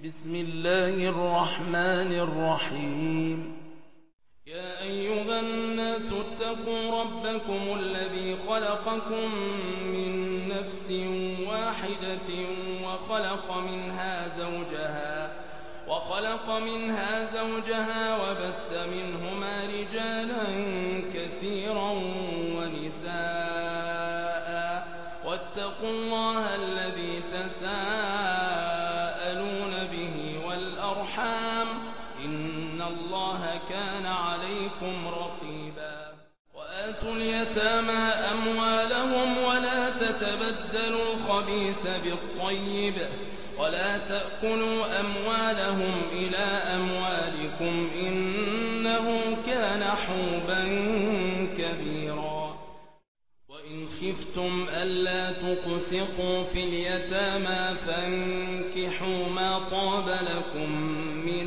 بسم الله الرحمن الرحيم. يا أيها الناس اتقوا ربكم الذي خلقكم من نفس واحدة وخلق منها زوجها وبث منهما رجالا كثيرا ونساء واتقوا الله الذي تساءلون به والأرحام إن الله كان عليكم رقيبا. وآتوا اليتامى أموالهم ولا تتبدلوا الخبيث بالطيب ولا تأكلوا أموالهم إلى أموالكم إنه كان حوبا كبيرا. وإن خفتم ألا تقسطوا في اليتامى فانكحوا ما طاب لكم من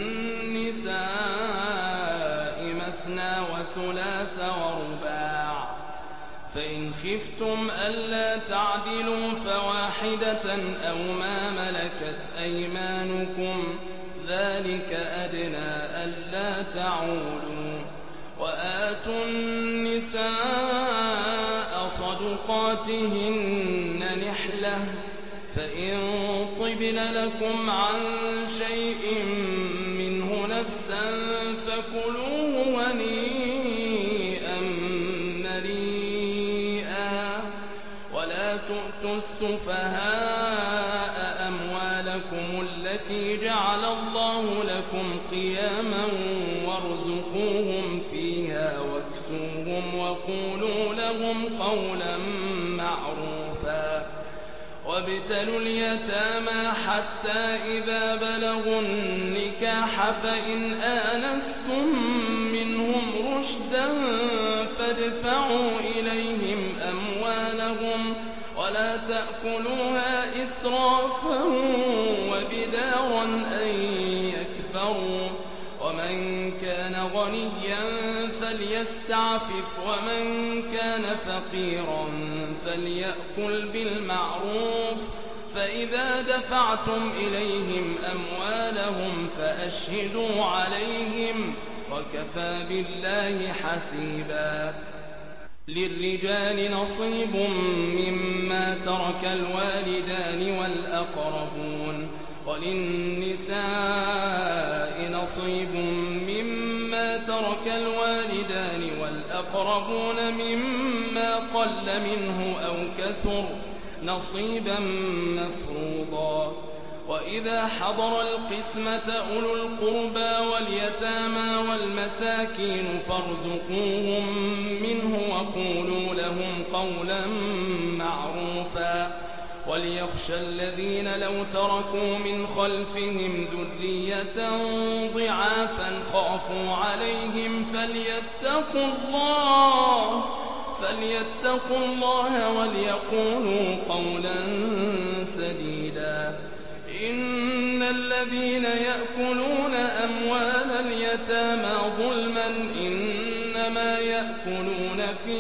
النساء مثنى وثلاث ورباع، فإن خفتم ألا تعدلوا فواحدة أو ما ملكت أيمانكم ذلك أدنى ألا تعولوا. وآتوا النساء صدقاتهن نحلة، فإن طبن لكم عن شيء منه نفسا فكلوه هنيئا مريئا. ولا تؤتوا السفهاء أموالكم التي جعل الله لكم قياما وارزقوهم فيها واكسوهم وقولوا لهم قولا معروفا. وابتلوا اليتامى حتى إذا بلغوا النكاح فإن آنستم منهم رشدا فادفعوا إليهم أموالهم ولا تأكلوها إسرافا وبدارا أن يكبروا. ومن كان غنيا فليستعفف ومن كان فقيرا فليأكل بالمعروف. فإذا دفعتم إليهم أموالهم فأشهدوا عليهم وكفى بالله حسيبا. للرجال نصيب مما ترك الوالدان والأقربون وللنساء نصيب مما ترك الوالدان والأقربون مما قل منه أو كثر نصيبا مفروضا. وإذا حضر القسمة أولو القربى واليتامى والمساكين فارزقوهم منه وقولوا لهم قولا معروفا. وليخشى الذين لو تركوا من خلفهم ذرية ضعافا خافوا عليهم فليتقوا الله وليقولوا قولا سديدا. إن الذين يأكلون أموال اليتامى ظلما إنما يأكلون في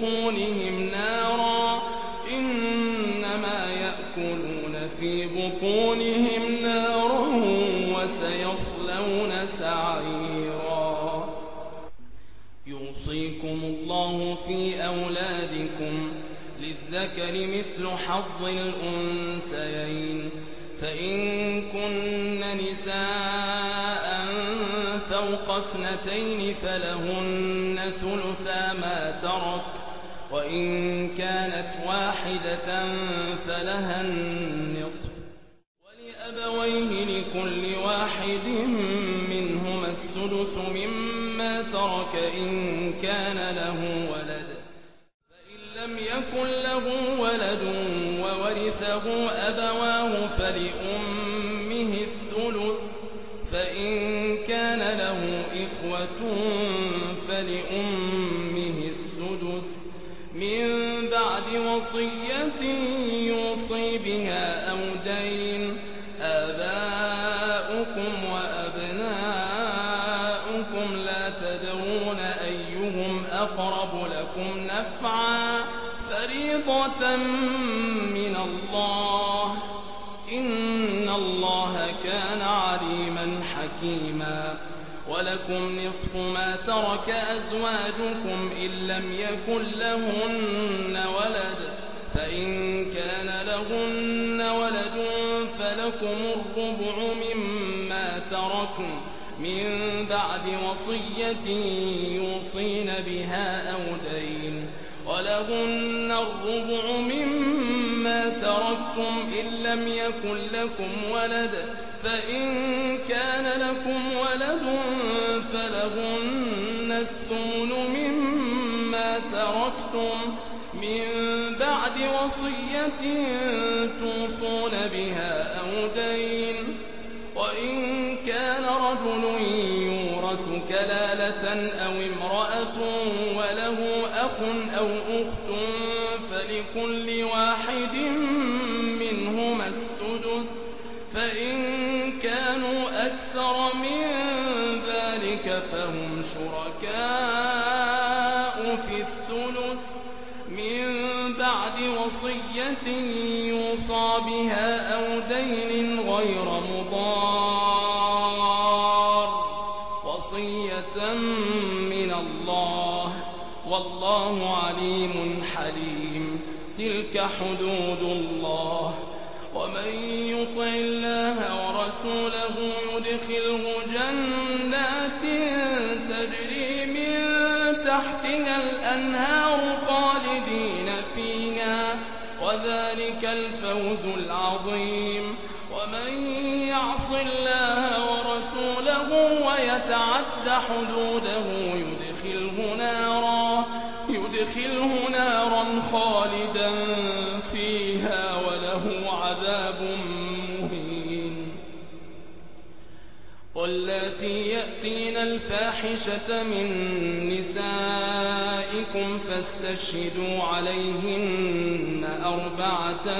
بطونهم نارا وسيصلون سعيرا. يوصيكم الله في أولادكم للذكر مثل حظ الأنثيين، فإن كن نساء فوق 2 فلهن ثلثا ما ترك، وإن كانت واحدة فلها النصف. ولأبويه لكل واحد منهما السدس مما ترك إن كان له ولد، فإن لم يكن له ولد وورثه أبواه فلأمه الثلث، فإن كان له إخوة فلأمه السدس من بعد وصية يوصي بها أو دين. آباؤكم وأبناؤكم لا تدرون أيهم أقرب لكم نفعا فريضة من الله إن الله كان عليما حكيما. ولكم نصف ما ترك أزواجكم إن لم يكن لهن ولد، فإن كان لهن ولد فلكم الربع مما تركن من بعد وصية يوصين بها أو دين. ولهن الربع مما تركتم إن لم يكن لكم ولد، فإن كان لكم ولد فلهن الثمن مما تركتم من بعد وصية توصون بها أو دين. وإن كان رجل يورث كلالة أو امرأة وله أخ أو أخت فلكل واحد منهما السدس، فإن كانوا أكثر من ذلك فهم شركاء في الثلث من بعد وصية يوصى بها أو دين غير مضار، وصية من الله والله عليم حليم. تلك حدود الله، ومن يطع الله ورسوله يدخله جنات تجري من تحتها الأنهار خالدين فيها، وذلك الفوز العظيم. ومن يعص الله ورسوله ويتعد حدوده يدخله نارا خالدا فيها وله عذاب مهين. واللاتي يأتين الفاحشة من نسائكم فاستشهدوا عليهن 4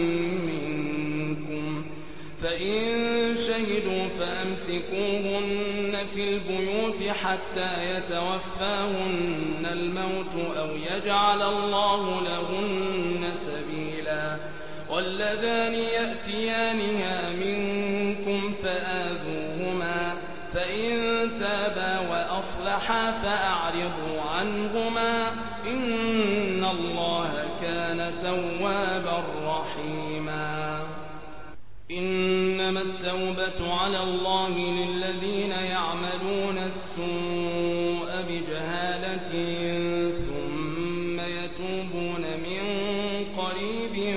منكم، فإن شهدوا فأمسكوهن في البيوت حتى يتوفاهن الموت أو يجعل الله لهن سبيلا. واللذان يأتيانها منكم فآذوهما، فإن تابا وأصلحا فأعرضوا عنهما إن الله كان توابا رحيما. إنما التوبة على الله للذين يعملون السوء بجهالة ثم يتوبون من قريب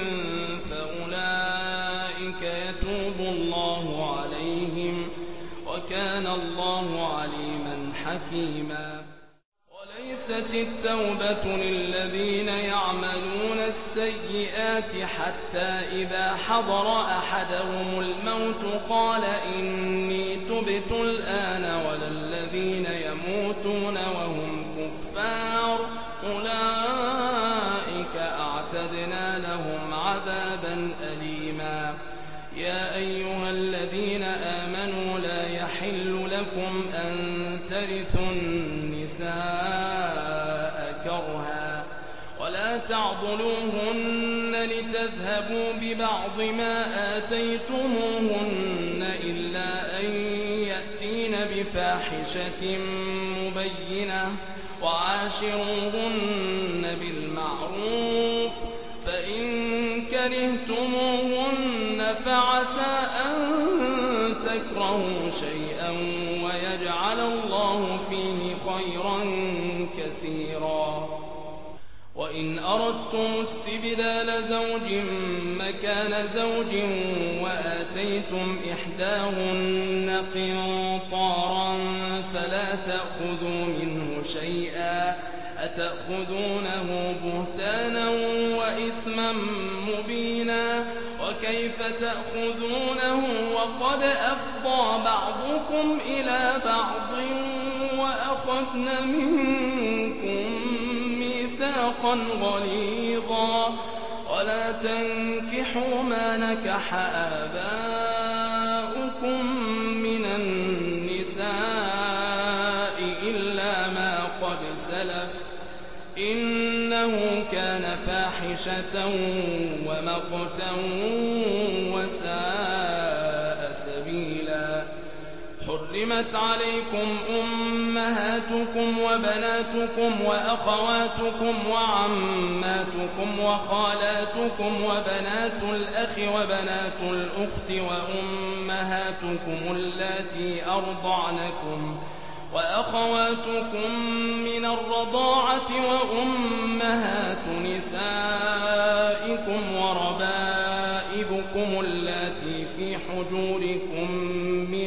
فأولئك يتوب الله عليهم وكان الله عليما حكيما. وليست التوبة للذين يعملون السيئات حتى إذا حضر أحدهم الموت قال إني تبت الآن، ولا الذين يموتون وهم كفار أولئك أعتدنا لهم عذابا أليما. يا أيها الذين آمنوا لا يحل لكم أن ترثوا النساء كرها ولا تعضلوهن لتذهبوا ببعض ما آتيتموهن إلا أن يأتين بفاحشة مبينة وعاشروهن بالمعروف، فإن كرهتموهن فعسى أن تكرهوا شيئا ويجعل الله فيه خيرا كثيرا. وإن أردتم استبدال زوج مكان زوج وآتيتم إحداهن قنطارا فلا تأخذوا منه شيئا، أتأخذونه بهتانا وإثما مبينا، وكيف تأخذونه وقد أفضى بعضكم إلى بعض وأخذن منكم ميثاقا غليظا. ولا تنكحوا ما نكح آباؤكم من النساء إلا ما قد سلف إنه كان فاحشة ومقتا وساء سبيلا. حرمت عليكم أمهاتكم وبناتكم وأخواتكم وعماتكم وخالاتكم وبنات الأخ وبنات الأخت وأمهاتكم اللاتي أرضعنكم وأخواتكم من الرضاعة وأمهات نسائكم وربائبكم اللاتي في حجوركم من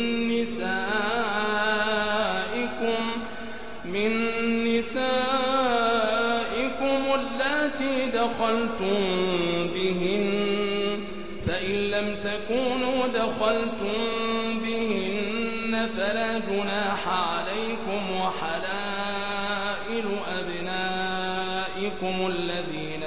نسائكم اللاتي دخلتم بهن فإن لم تكونوا دخلتم بهن فلا جناح عليكم وحلائل أبنائكم الذين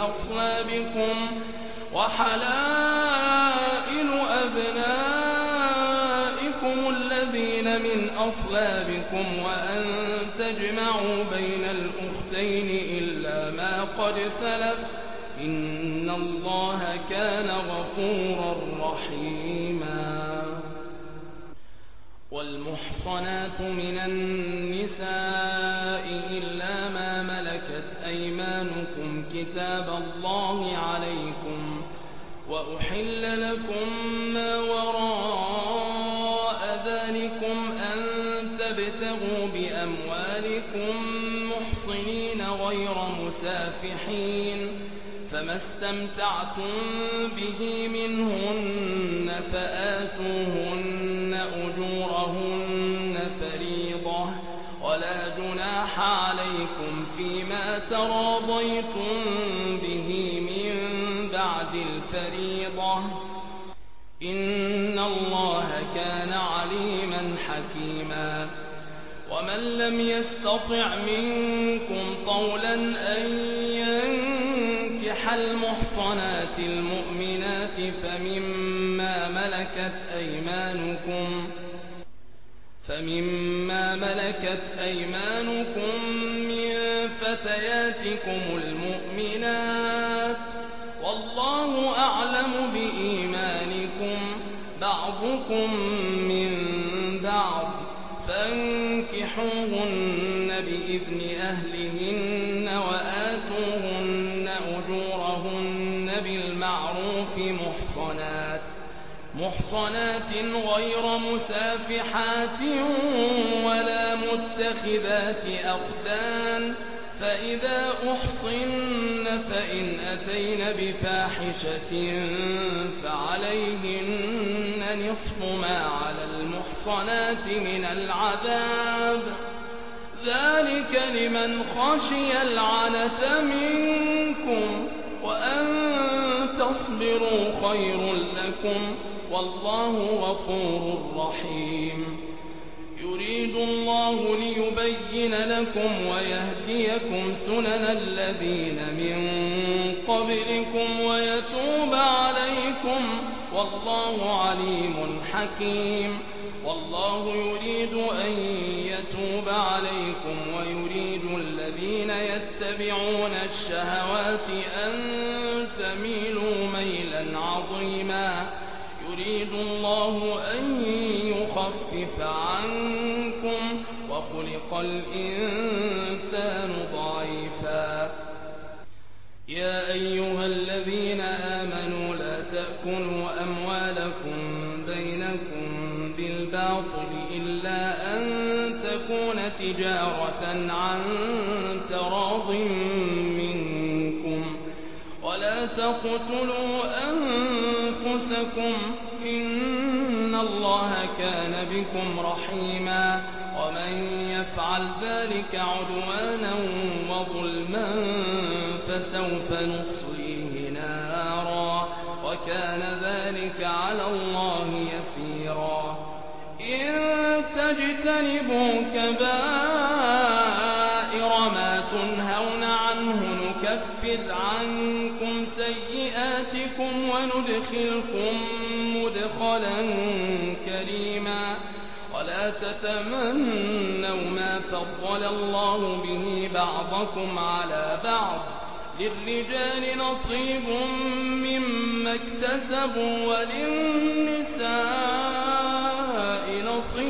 من أصلابكم وأن تجمعوا بين الأختين إلا ما قد سلف إن الله كان غفورا رحيما. والمحصنات من النساء إلا ما ملكت أيمانكم كتاب الله عليكم وأحل لكم ما وراء ذلكم أن تبتغوا بأموالكم محصنين غير مسافحين فما استمتعتم به منهن فآتوهن أجورهن فريضة ولا جناح عليكم فيما تراضيتم به من بعد الفريضة إن الله كان عليما حكيما. ومن لم يستطع منكم طولا أن ينكح المحصنات المؤمنات فمما ملكت أيمانكم من فتياتكم المؤمنات والله أعلم بإيمانكم بعضكم من بعض فانكحوهن بإذن أهلهن وآتوهن أجورهن بالمعروف محصنات غير مسافحات ولا متخذات أخدان فإذا أحصن فإن أتين بفاحشة فعليهن نصف ما على المحصنات من العذاب ذلك لمن خشي العنة منكم وأن تصبروا خير لكم والله غفور رحيم. يريد الله ليبين لكم ويهديكم سنن الذين من قبلكم ويتوب عليكم والله عليم حكيم. والله يريد أن يتوب عليكم ويريد الذين يتبعون الشهوات أن تميلوا ميلا عظيما. يريد الله أن يخفف عنكم وخلق الإنسان ضعيفا. يا أيها الذين آمنوا لا تأكلوا أموالكم بينكم بالباطل إلا أن تكون تجارة عن تراض منكم ولا تقتلوا أنفسكم إن الله كان بكم رحيما. ومن يفعل ذلك عدوانا وظلما فسوف نصليه نارا وكان ذلك على الله يسيرا. إن تجتنبوا كبائر ما تنهون عنه نكفر عنكم سيئاتكم وندخلكم مدخلا كريما. ولا تتمنوا ما فضل الله به بعضكم على بعض للرجال نصيب مما اكتسبوا وللنساء نصيب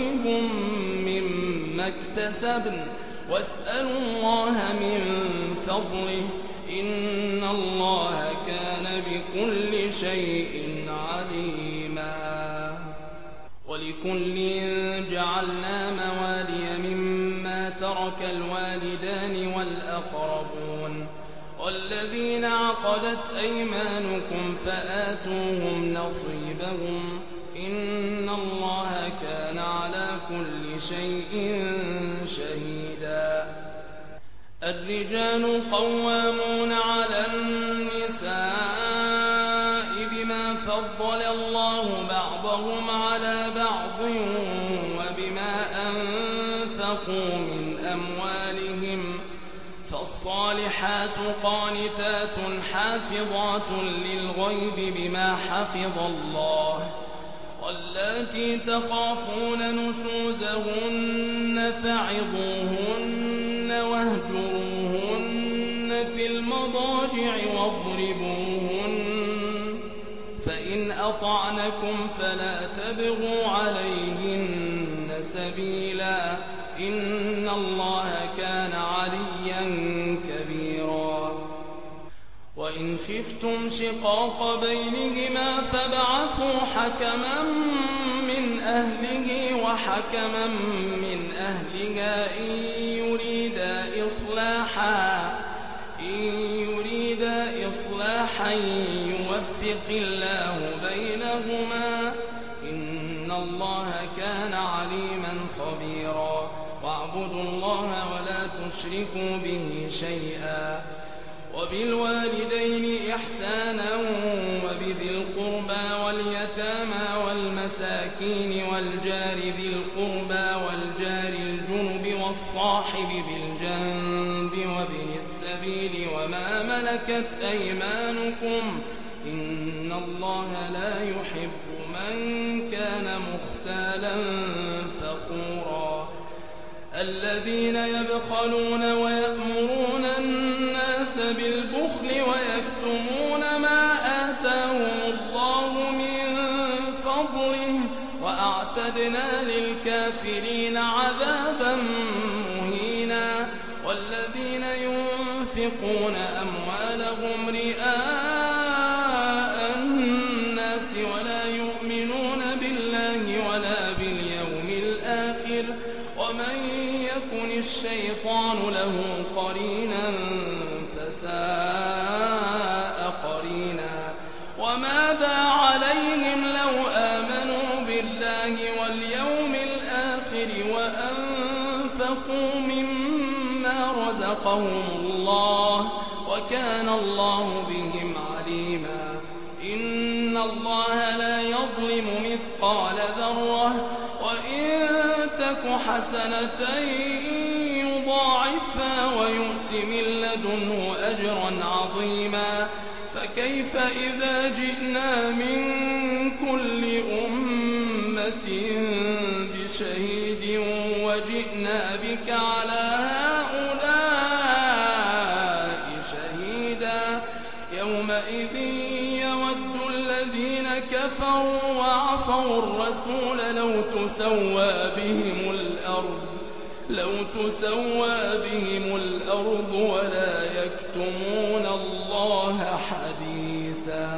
مما اكتسبن واسألوا الله من فضله إن الله كان بكل شيء عليما. ولكل جعلنا موالي مما ترك الوالدان والأقربون والذين عقدت أيمانكم فآتوهم نصيبهم إن الله كان على كل شيء شهيدا. الرجال قوامون على النساء بما فضل الله بعضهم على بعض وبما أنفقوا من أموالهم فالصالحات قانتات حافظات للغيب بما حفظ الله واللاتي تخافون نشوزهن فعظوهن واهجروهن في المضاجع واضربوهن فإن أطعنكم فلا تبغوا عليهن سبيلا إن الله كان عليا كبيرا. وإن خفتم شقاق بينهما فابعثوا حكما من أهله وحكما من أهلها إن يريدا إصلاحا يوفق الله بينهما إن الله كان عليما خبيرا. واعبدوا الله ولا تشركوا به شيئا وبالوالدين إحسانا وبذي القربى واليتامى والمساكين والجار ذي القربى والجار الجنب والصاحب بالجنب وابن السبيل وما ملكت أيمانكم إن الله لا يحب من كان مختالا فخورا. الذين يبخلون ويأمرون الناس بالبخل ويكتمون ما آتاهم الله من فضله وأعتدنا للكافرين عذابا مهينا. والذين ينفقون أموالهم رئاء الناس ولا يؤمنون بالله ولا باليوم الآخر ومن يكن الشيطان له قرينا فساء قرينا. وماذا عليهم لو آمنوا بالله واليوم الآخر وأنفقوا مما رزقهم الله وكان الله بهم عليما. إن الله لا يظلم مثقال ذرة وإن تك حسنة يضاعفها ويؤت من لدنه أجرا عظيما. فكيف إذا جئنا من كل أمة بشهيد وجئنا بك على هؤلاء شهيدا يومئذ يود الذين كفروا وعصوا الرسول لو تسوى بهم الأرض ولا يكتمون الله حديثا.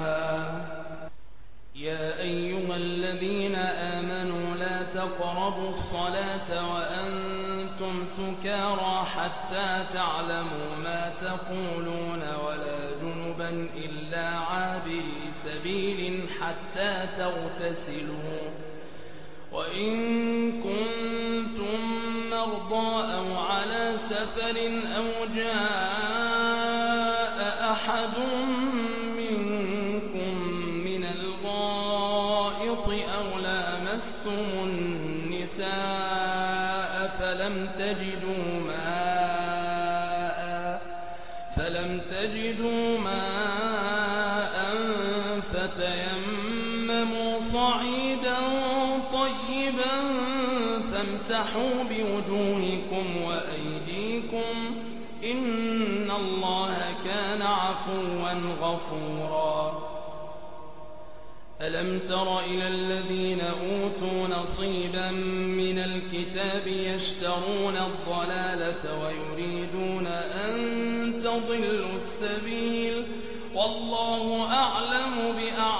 يا أيها الذين آمنوا لا تقربوا الصلاة وأنتم سكارى حتى تعلموا ما تقولون ولا جنبا إلا عابري سبيل حتى تغتسلوا وإن كنتم مرضى أو على سفر أو جاء أحد منكم من الغائط أو لامستم النساء فلم تجدوا ماء فتيمموا صعيدا طيبا فامسحوا بوجوهكم وأيديكم إن الله كان عفوا غفورا. ألم تر إلى الذين أوتوا نصيبا من الكتاب يشترون الضلالة ويريدون أن تضلوا السبيل والله أعلم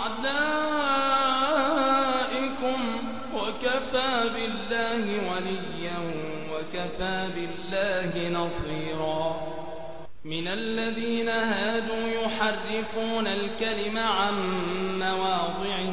بأعدائكم وكفى بالله وليا وكفى بالله نصيرا من الذين هادوا يحرفون الكلم عن مواضعه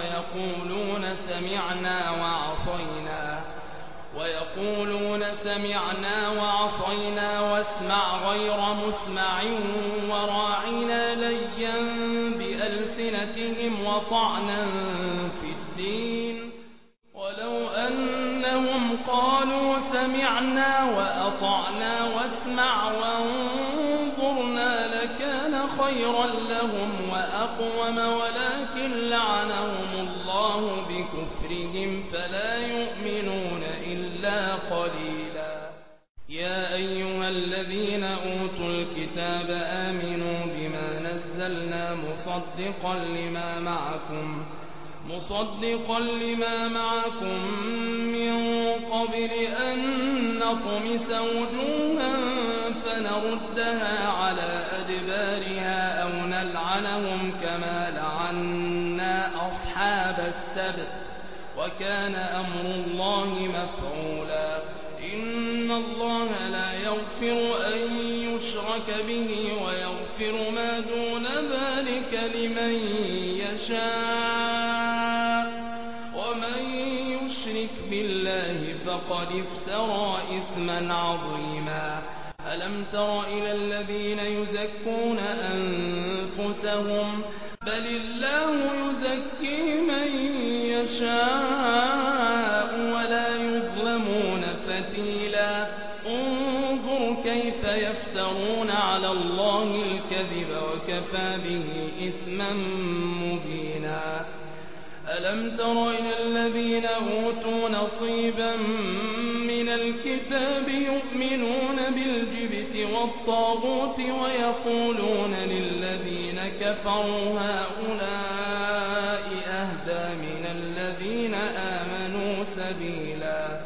ويقولون سمعنا وعصينا واسمع غير مسمع وراعنا ليا بألسنتهم وطعنا في الدين ولو أنهم قالوا سمعنا وأطعنا واسمع وانظرنا لكان خيرا لهم وأقوم ولكن لعنهم الله بكفرهم فلا يؤمنون إلا قليلا يا أيها الذين أوتوا الكتاب آمنوا بما نزلنا مصدقا لما معكم من قبل أن نطمس وجوها فنردها على أدبارها أو نلعنهم كما لعنا أصحاب السبت وكان أمر الله مفعولا إن الله لا يغفر أن يشرك به ويغفر ما دون ذلك لمن يشاء ومن يشرك بالله فقد افترى إثما عظيما ألم تر إلى الذين يزكون أنفسهم بل الله يزكي من يشاء ولا يظلمون فتيلا انظر كيف يفترون على الله الكذب وكفى به إثما مبينا ألم تر إلى الذين أوتوا نصيبا من الكتاب يؤمنون بالجبت والطاغوت ويقولون للذين كفروا هؤلاء أهدى من الذين آمنوا سبيلا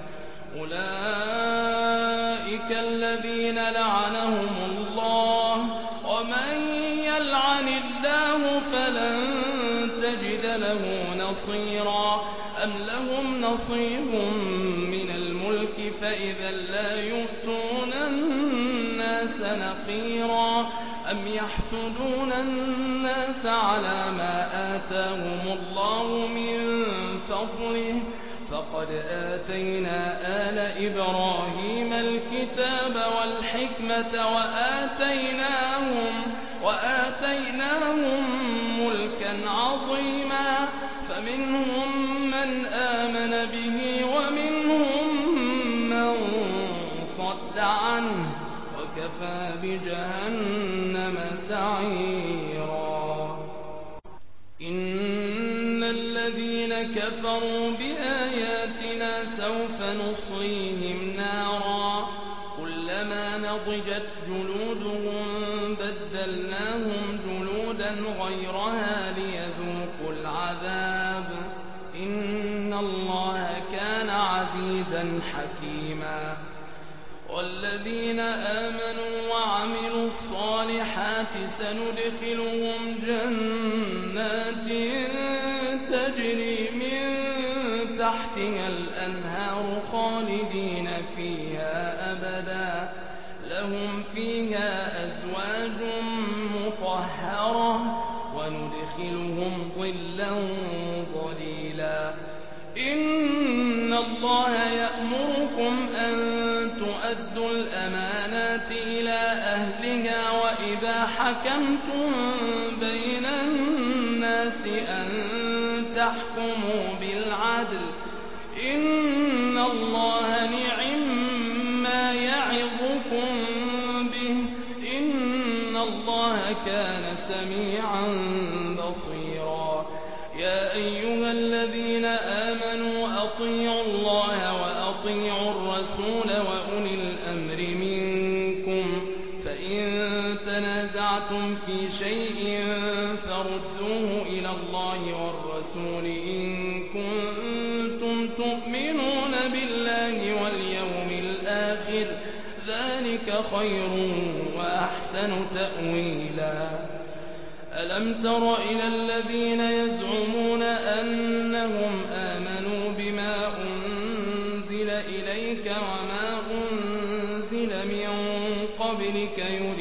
أولئك الذين لعنهم الله ومن يلعن الله فلن تجد له نصيرا أم لهم نصيب من الملك فإذا لا يؤتون الناس نقيرا أم يحسدون الناس على ما آتاهم الله من فضله فقد آتينا آل إبراهيم الكتاب والحكمة وآتيناهم ملكا عظيما فمنهم من آمن به ومنهم من صد عنه وكفى بجهنم سعيرا إن الذين كفروا بآياتنا سوف نصليهم نارا كلما نضجت جلودهم بدلناهم جلودا غيرها ليذوقوا العذاب إن الله كان عزيزا حكيما والذين آمنوا وعملوا الصالحات سندخلهم جنات تجري من تحتها الأنهار خالدين فيها أبدا لهم فيها أزواج مطهرة وندخلهم ظلا ظليلا إن الله يأمركم أن تؤدوا الأمانات إلى أهلها وإذا حكمتم بين الناس أن تحكموا بالعدل إن الله نعم يعظكم به إن الله كان سميعا بصيرا يا أيها الذين آمنوا أطيعوا الله وأطيعوا الرسول وأولي الأمر منكم فإن تنازعتم في شيء فردوه إلى الله والرسول تؤمنون بالله واليوم الآخر ذلك خير وأحسن تأويلا ألم تر إلى الذين يزعمون أنهم آمنوا بما أنزل إليك وما أنزل من قبلك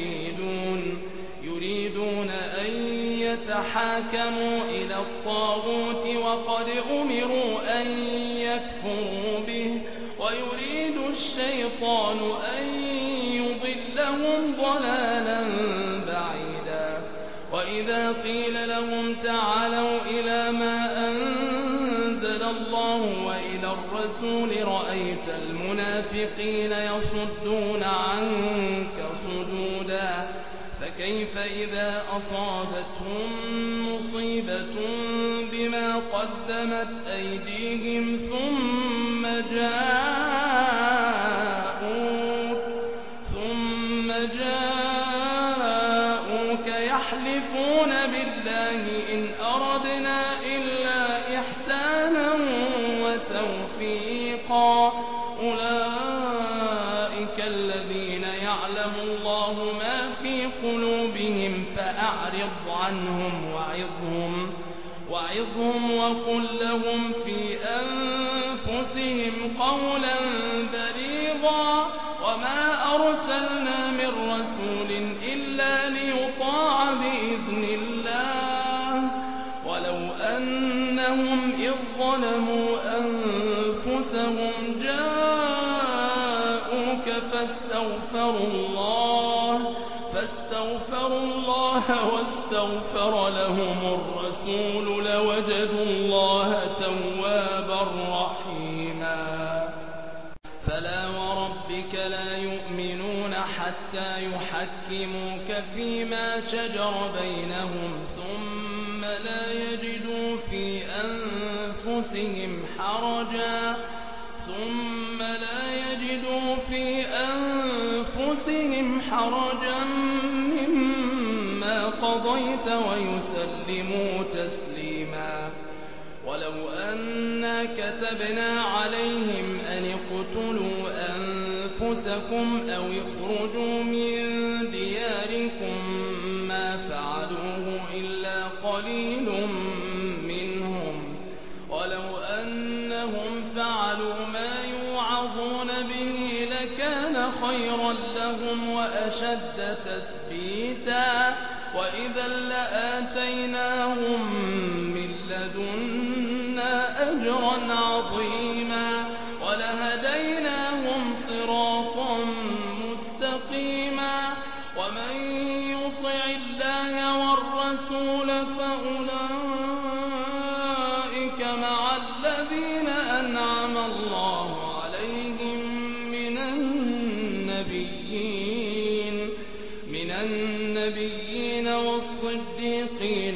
يريدون أن يتحاكموا إلى الطاغوت وقد أمروا أن يكفروا به ويريد الشيطان أن يضلهم ضلالا بعيدا وإذا قيل لهم تعالوا إلى ما أنزل الله وإلى الرسول رأيت المنافقين يصدون عنك صدودا فكيف إذا أصابتهم مصيبة بما قدمت أيديهم ثم جاءوك يحلفون بالله إن أردنا إلا إحسانا وتوفيقا أولئك الذين يعلم الله ما في قلوبهم فأعرض عنهم وعظهم وقل لهم في أنفسهم قولا بليغا وما أرسلنا من رسول إلا ليطاع بإذن الله ولو أنهم إذ ظلموا أنفسهم جاءوك فاستغفروا الله واستغفر لهم الرسول لوجدوا الله توابا رحيما فلا وربك لا يؤمنون حتى يحكموك فيما شجر بينهم ثم لا يجدوا في أنفسهم حرجا مما قضيت ويسلموا تسليما ولو أنا كتبنا عليهم أن اقتلوا أنفسكم أو اخرجوا من دياركم ما فعلوه إلا قليل منهم ولو أنهم فعلوا ما يوعظون به لكان خيرا لهم وأشد تثبيتا وإذا لآتيناهم من لدنا أجرا عظيما ولهديناهم صراطا مستقيما ومن يطع الله والرسول فأولئك مع الذين أنعم الله عليهم من النبيين والصديقين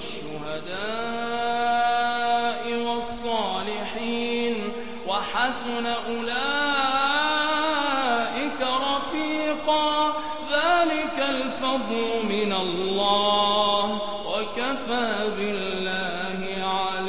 والشهداء والصالحين وحسن أولئك رفيقا ذلك الفضل من الله وكفى بالله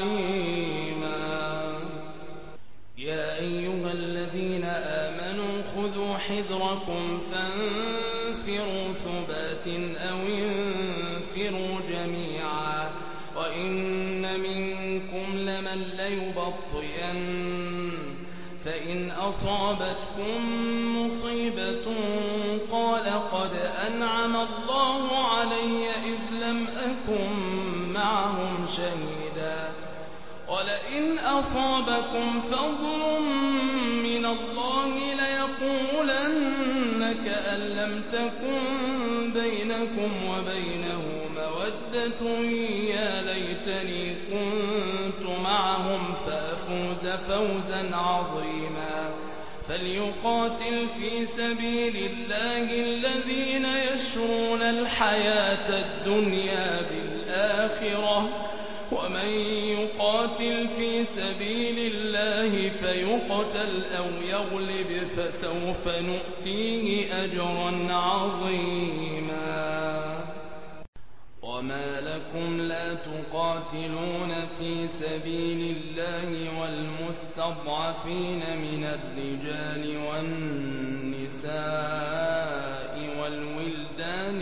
عليما يا أيها الذين آمنوا خذوا حذركم فانفروا ثبات أو انفروا جميعا وإن منكم لمن ليبطئن فإن أصابتكم مصيبة قال قد أنعم الله علي إذ لم أكن معهم شهيدا ولئن أصابكم فضل من الله ليقولن كأن لم تكن بينكم وبينه مودة يا ليتني كنت معهم فأفوز فوزا عظيما فليقاتل في سبيل الله الذين يشرون الحياة الدنيا بالآخرة ومن يقاتل في سبيل الله فيقتل أو يغلب فسوف نؤتيه أجرا عظيما وما لكم لا تقاتلون في سبيل الله والمستضعفين من الرجال والنساء والولدان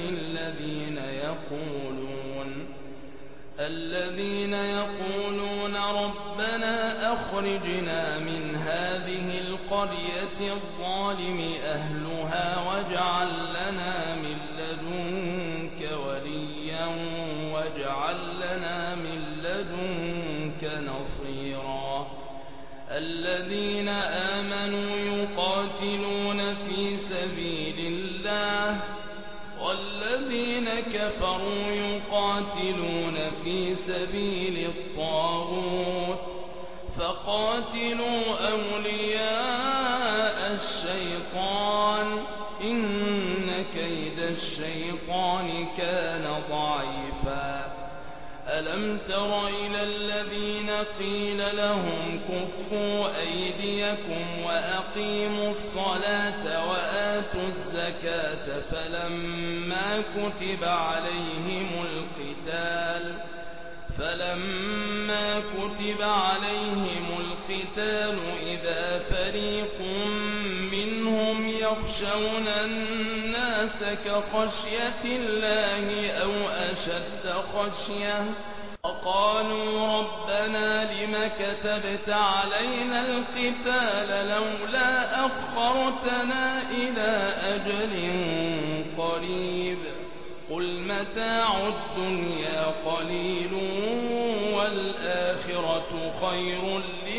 الذين يقولون ربنا أخرجنا من هذه القرية الظالم أهلها واجعل لنا من لدنك وليا واجعل لنا من لدنك نصيرا الذين آمنوا يقاتلون في سبيل الله والذين كفروا يقاتلون في سبيل الطاغوت فقاتلوا أولياء الشيطان إن كيد الشيطان كان ضعيفا ألم تر إلى الذين قيل لهم كفوا أيديكم وأقيموا الصلاة وآتوا الزكاة فلما كتب عليهم القتال إذا فريق منهم يخشون الناس كخشية الله أو أشد خشية وقالوا ربنا لم كتبت علينا القتال لولا أخرتنا إلى أجل قريب قل متاع الدنيا قليل والآخرة خير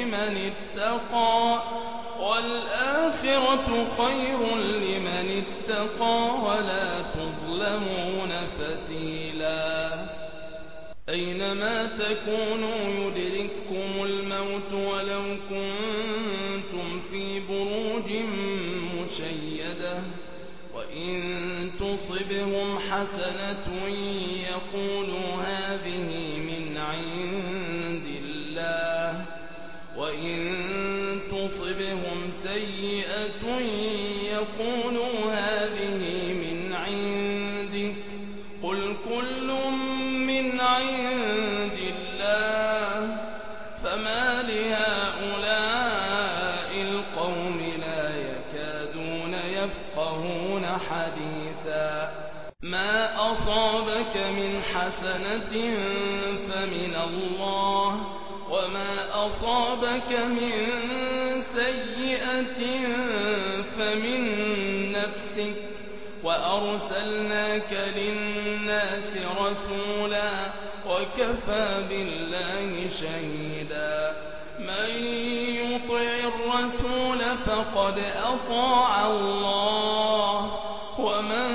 لمن اتقى ولا تظلمون فتيلا أينما تكونوا يدرككم الموت ولو كنتم في بروج مشيدة وإن تصبهم حسنة يقولوا هذه من عند الله وإن تصبهم سيئة يقولوا هذه من عندك قل كل من عند الله فما لهؤلاء القوم لا يكادون يفقهون حديثا ما أصابك من حسنة فمن الله وما أصابك من سيئة فمن نفسك وأرسلناك للناس رسولا وكفى بالله شهيدا من يطع الرسول فقد أطاع الله ومن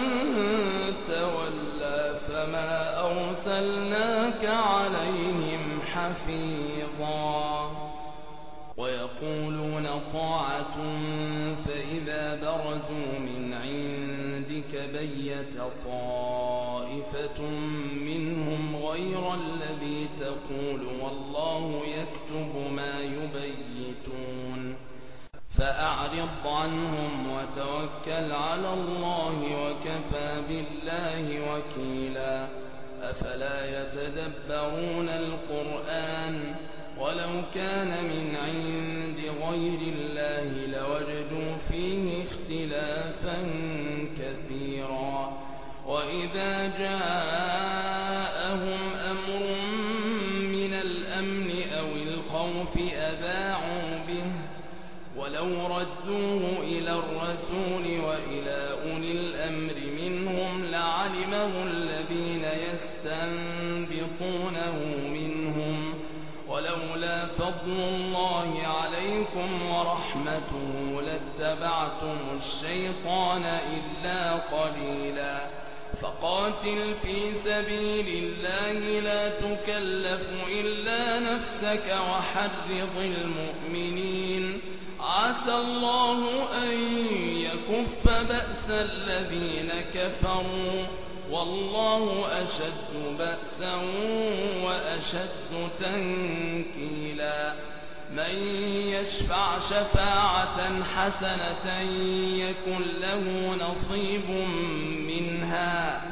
تولى فما أرسلناك عليهم حفيظا ويقولون طاعة فإذا برزوا من عندك بيت طائفة منهم غير الذي تقول والله يكتب ما يبيتون فأعرض عنهم وتوكل على الله وكفى بالله وكيلا أفلا يتدبرون القرآن ولو كان من عند غير الله لوجدوا فيه اختلافا كثيرا وإذا جاءهم أمر من الأمن أو الخوف أذاعوا به ولو ردوه إلى الرسول وإلى أولي الأمر منهم لعلمه الذين يستنبطونه منهم ولولا فضل الله عليكم ورحمته لاتبعتم الشيطان إلا قليلا فقاتل في سبيل الله لا تكلف إلا نفسك وحرض المؤمنين عسى الله أن يكف بأس الذين كفروا والله أشد بأسا وأشد تنكيلا من يشفع شفاعة حسنة يكن له نصيب منها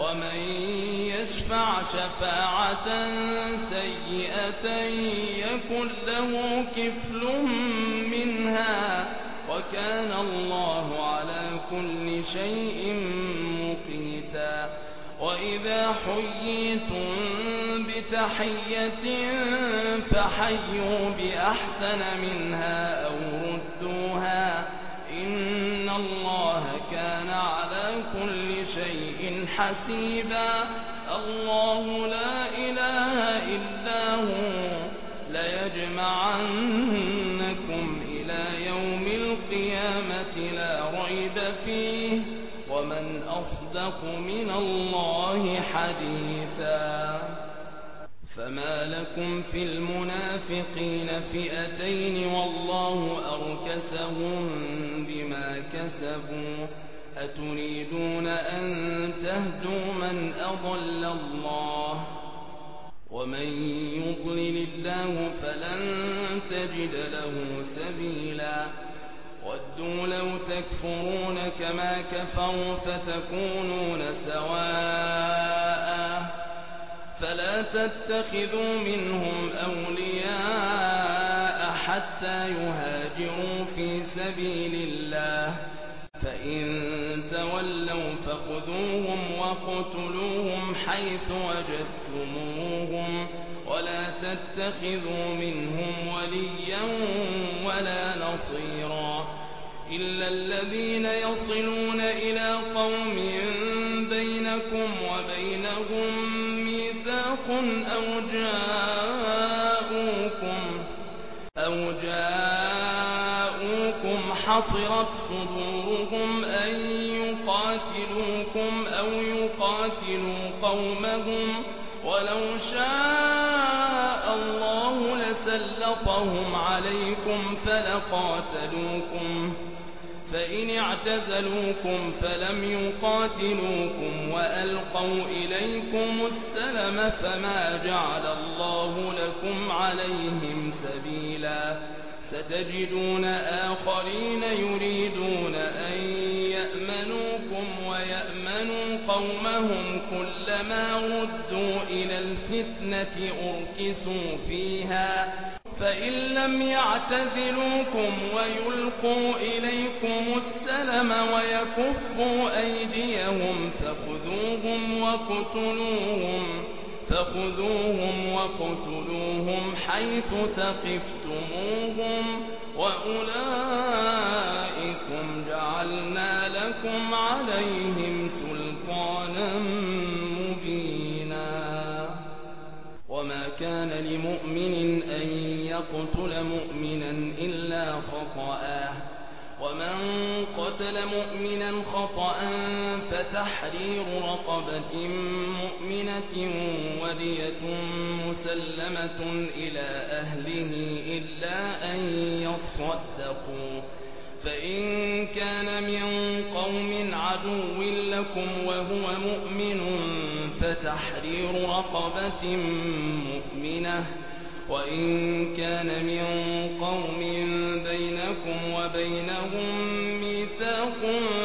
ومن يشفع شفاعة سيئة يكن له كفل منها وكان الله على كل شيء مقيتا. وإذا حييتم بتحية فحيوا بأحسن منها أو ردوها إن الله كان على كل شيء حسيبا. الله لا إله إلا هو ليجمعنكم إلى يوم القيامة لا ريب فيه ومن أصدق من الله حديثا. فما لكم في المنافقين فئتين والله أركسهم بما كسبوا أتريدون أن تهدوا من أضل الله ومن يضلل الله فلن تجد له سبيلا. ودوا لو تكفرون كما كفروا فتكونون سواء فلا تتخذوا منهم أولياء حتى يهاجروا في سبيل الله فإن تولوا فخذوهم وقتلوهم حيث وجدتموهم ولا تتخذوا منهم وليا ولا نصيرا إلا الذين يصلون إلى قوم بينكم وبينهم ميثاق أو جاءوكم حصرت صدورهم أن يقاتلوكم أو يقاتلوا قومهم ولو شاء الله لسلطهم عليكم فلقاتلوكم فإن اعتزلوكم فلم يقاتلوكم وألقوا إليكم السلم فما جعل الله لكم عليهم سبيلا. ستجدون آخرين يريدون أن يأمنوكم ويأمنوا قومهم كلما ردوا إلى الفتنة أركسوا فيها فإن لم يعتزلوكم ويلقوا إليكم السلم ويكفوا أيديهم فخذوهم وقتلوهم حيث ثقفتموهم وأولئكم جعلنا لكم عليهم سلطانا مبينا. وما كان لمؤمن أن يقتل مؤمنا إلا خطأ ومن قتل مؤمنا خطأ فتحرير رقبة مؤمنة ودية مسلمة إلى أهله إلا أن يصدقوا فإن كان من قوم عدو لكم وهو مؤمن فتحرير رقبة مؤمنة وإن كان من قوم بينكم وبينهم ميثاق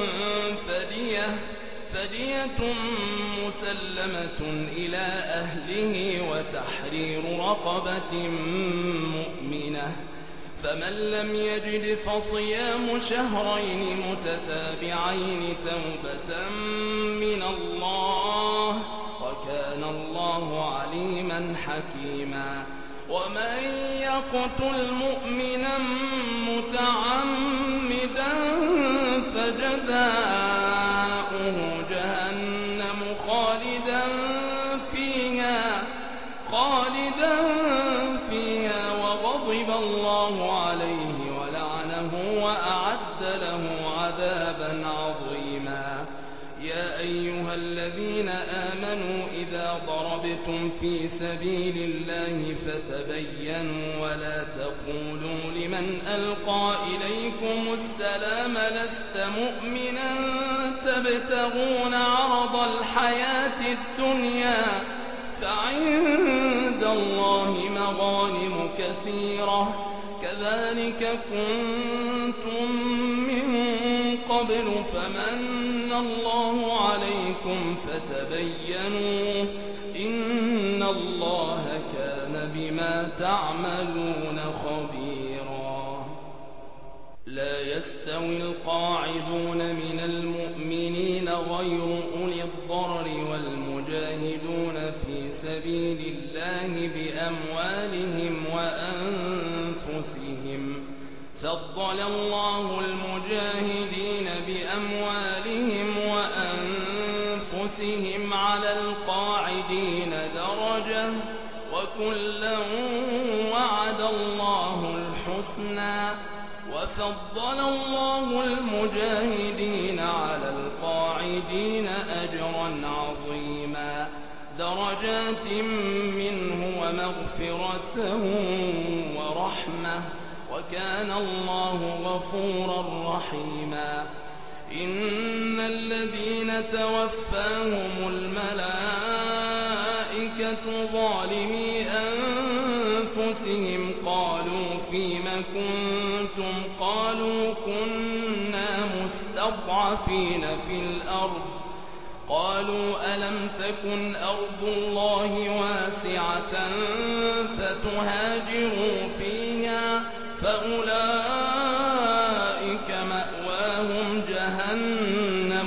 فدية مسلمة إلى أهله وتحرير رقبة مؤمنة فمن لم يجد فصيام شهرين متتابعين توبة من الله وكان الله عليما حكيما. ومن يقتل مؤمنا متعمدا فجزاؤه جهنم خالدا فيها وغضب الله عليه ولعنه وأعد له عذابا عظيما. يا أيها الذين آمنوا إذا ضربتم في سبيل الله فتبينوا ولا تقولوا لمن ألقى إليكم السلام لست مؤمنا تبتغون عرض الحياة الدنيا فعند الله مغانم كثيرة كذلك كنتم من قبل فمن الله عليكم ربكم فتبينوا إن الله كان بما تعملون خبيرا. لا يستوي القاعدون من المؤمنين غير أولي الضرر والمجاهدون في سبيل الله بأموالهم وأنفسهم. فضل الله المجاهدين بأموالهم وأنفسهم على القاعدين درجة وكلا وعد الله الحسنى. وفضل الله المجاهدين على القاعدين أجرا عظيما درجات منه ومغفرة ورحمة وكان الله غفورا رحيما. إن الذين توفاهم الملائكة ظالمي أنفسهم قالوا فيم كنتم قالوا كنا مستضعفين في الأرض قالوا ألم تكن أرض الله واسعة فتهاجروا فيها فأولئك مأواهم جهنم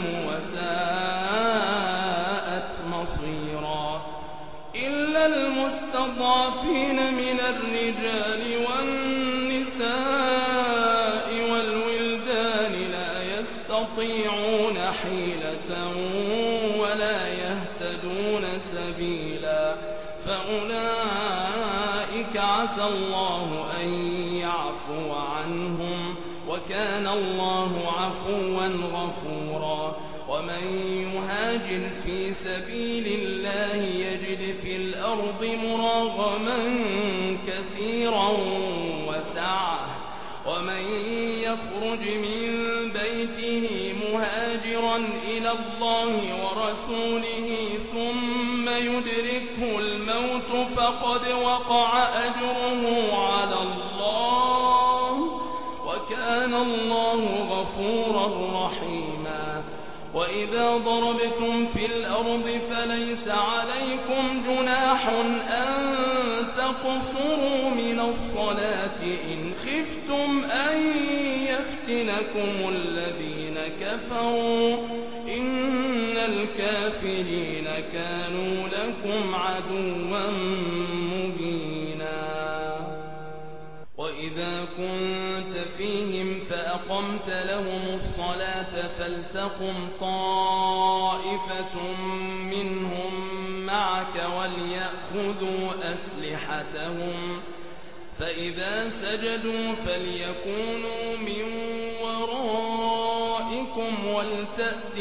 وساءت مصيرا. إلا المستضعفين من الرجال والنساء والولدان لا يستطيعون حيلة ولا يهتدون سبيلا فأولئك عسى الله أن يعفو عنهم وكان الله عفوا غفورا. ومن يهاجر في سبيل الله يجد في الأرض مراغما كثيرا وسعة ومن يخرج من بيته مهاجرا إلى الله ورسوله ثم يدركه الموت فقد وقع أجره على الله وكان الله غفورا رحيما. وإذا ضربتم في الأرض فليس عليكم جناح أن تقصروا من الصلاة إن خفتم أن يفتنكم الذين كفروا إن الكافرين كانوا لكم عدوا مبينا. وإذا كنت فيهم فأقمت لهم الصلاة فلتقم طائفة منهم معك وليأخذوا أسلحتهم فإذا سجدوا فليكونوا من ورائكم ولتأت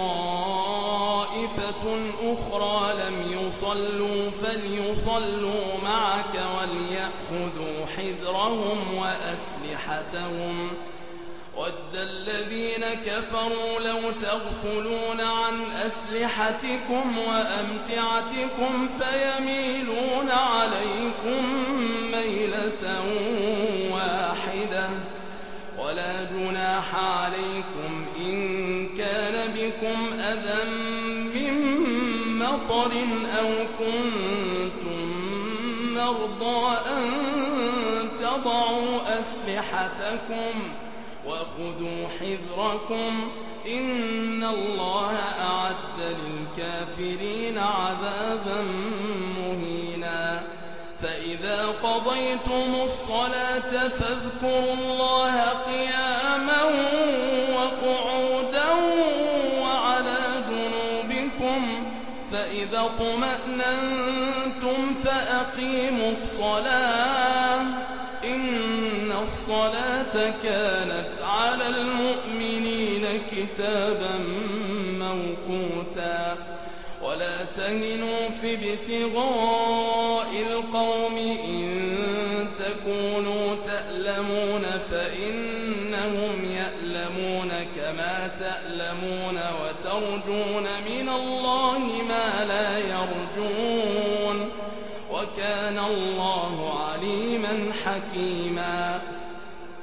طائفة أخرى لم يصلوا فليصلوا معك وليأخذوا حذرهم وأسلحتهم. ود الذين كفروا لو تغفلون عن أسلحتكم وأمتعتكم فيميلون عليكم ميلة واحدة ولا جناح عليكم إن كان بكم أذى من مطر أو كنتم مرضى أن تضعوا أسلحتكم وخذوا حذركم إن الله أعد للكافرين عذابا مهينا. فإذا قضيتم الصلاة فاذكروا الله قياما وقعودا وعلى جنوبكم فإذا اطمأننتم فأقيموا الصلاة إن الصلاة كانت على المؤمنين كتابا موقوتا. ولا تهنوا في ابتغاء القوم إن تكونوا تألمون فإنهم يألمون كما تألمون وترجون من الله ما لا يرجون وكان الله عليما حكيما.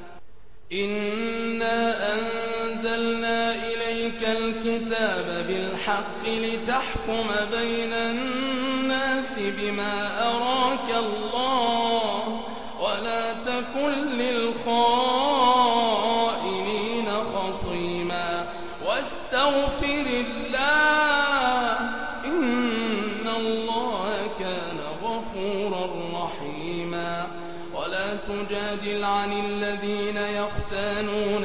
إنا أنزلنا إليك الكتاب بالحق بالحق لتحكم بين الناس بما أراك الله ولا تكن للخائنين خصيما واستغفر الله إن الله كان غفورا رحيما ولا تجادل عن الذين يختانون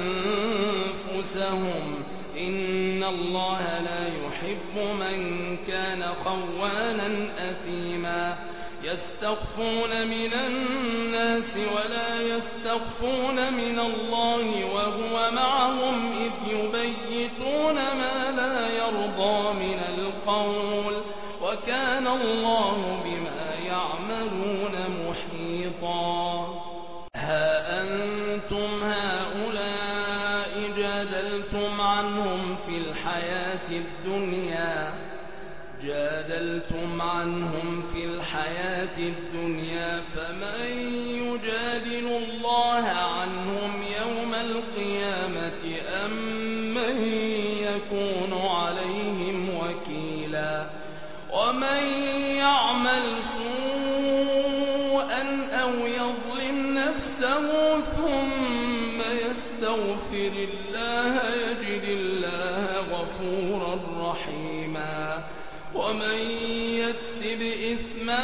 أنفسهم إن الله لا يحب من كان خوانا أثيما يستخفون من الناس ولا يستخفون من الله وهو معهم إذ يبيتون ما لا يرضى من القول وكان الله بما يعملون محيطا ها أنتم هؤلاء جادلتم عنهم في الحياة الدنيا فمن يجادل الله عنهم يوم القيامة أم من يكون عليهم وكيلا ومن يعمل سوءا أو يظلم نفسه ثم يستغفر الله يجد الله غفورا رحيما ومن يكسب إثما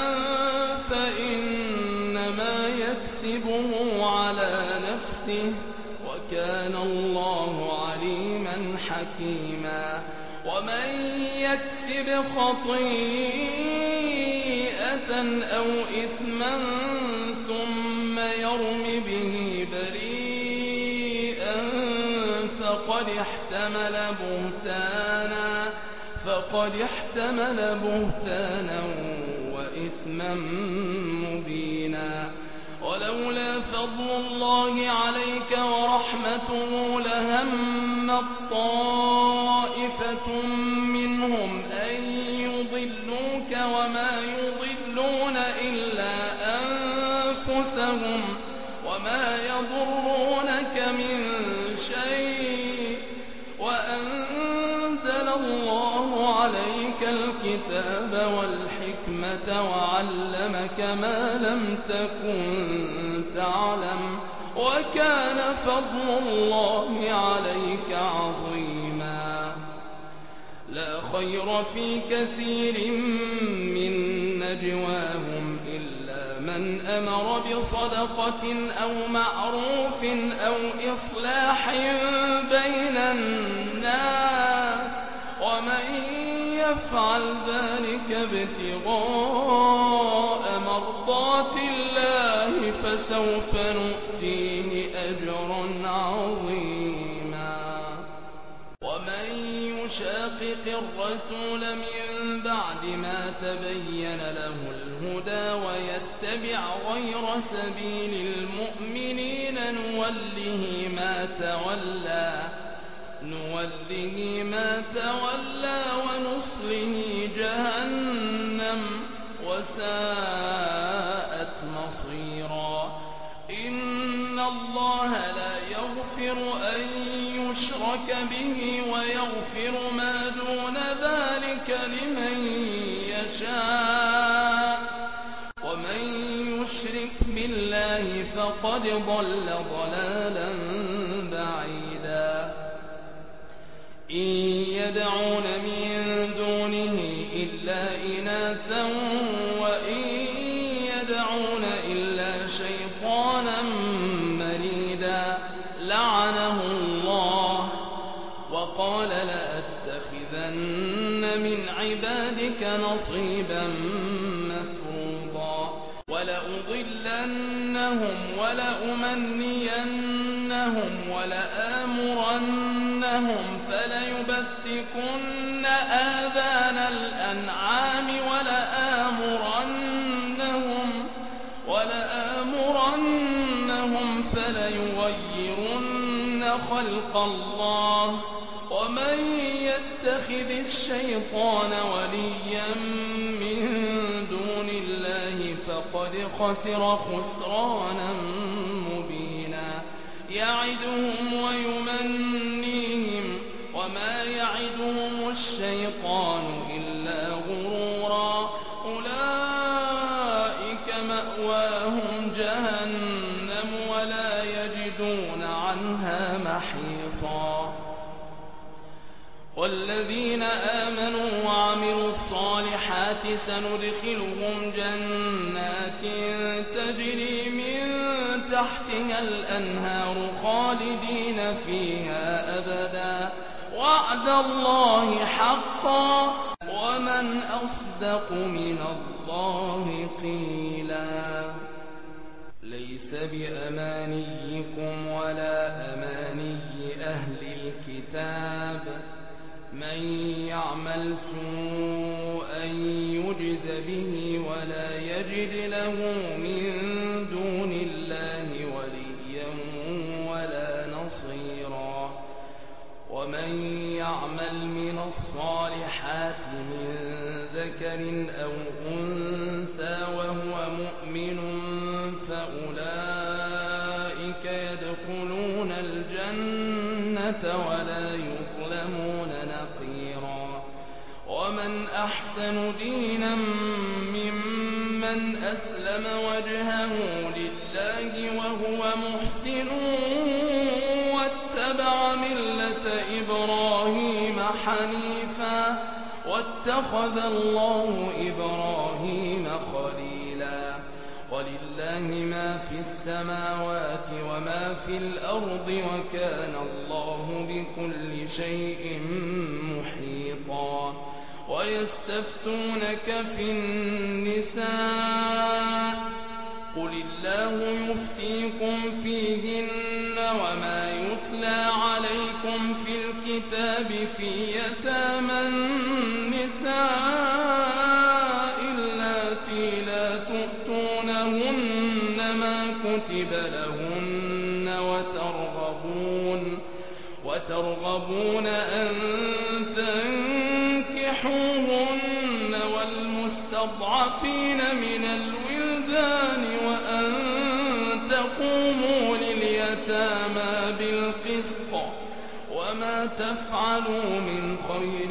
فإنما يكسبه على نفسه وكان الله عليما حكيما ومن يكسب خطيئة أو إثما ثم يرم به بريئا فقد احتمل بهتانا وإثما مبينا ولولا فضل الله عليك ورحمته لهم طائفة منهم أن يضلوك وما يضلون إلا أنفسهم وما يضرونك من شيء وأنزل الله عليك الكتاب والحكمة وعلمك ما لم تكن تعلم وكان فضل الله عليك عظيما لا خير في كثير من نجواهم إلا من أمر بصدقة أو معروف أو إصلاح بين الناس ومن يفعل ذلك ابتغاء مرضات الله فسوف نؤتيه أجرا عظيما ومن يشاقق الرسول من بعد ما تبين له الهدى ويتبع غير سبيل المؤمنين نوله ما تولى ونصله جهنم وساءت مصيرا إن الله لا يغفر أن يشرك به ويغفر ما دون ذلك لمن يشاء ومن يشرك بالله فقد ضل ضلالا بعيدا إن يدعون من دونه إلا إناثا وإن يدعون إلا شيطانا مريدا لعنه الله وقال لأتخذن من عبادك نصيبا مفروضا ولأضلنهم ولأمنينهم ولآمرنهم فليبتكن آذان الأنعام ولآمرنهم فليغيرن خلق الله ومن يتخذ الشيطان وليا من دون الله فقد خسر خسرانا مبينا يعدهم ويمنيهم وما يعدهم الشيطان يبغون عنها محيصا. والذين آمنوا وعملوا الصالحات سندخلهم جنات تجري من تحتها الأنهار خالدين فيها أبدا وعد الله حقا ومن أصدق من الله قيلا. ليس بأمانيكم ولا أماني أهل الكتاب من يعمل سوءا يجز به ولا يجد له من دون الله وليا ولا نصيرا. ومن يعمل من الصالحات من ذكر أو أنثى وهو مؤمن فأولئك يدخلون الجنة ولا يظلمون نقيرا. ومن أحسن دينا ممن أسلم وجهه لله وهو محسن واتبع ملة إبراهيم حنيفا واتخذ الله إبراهيم خليلا. ولله ما في السماوات وما في الأرض وكان الله بكل شيء محيطا. ويستفتونك في النساء قل الله يفتيكم فيهن وما يتلى عليكم في الكتاب في يتامى النساء اللاتي لا تؤتونهن ما كتب لهن وترغبون أن تنكحوهن والمستضعفين من الولدان وأن تقوموا لليتامى بالقسط وما تفعلوا من خير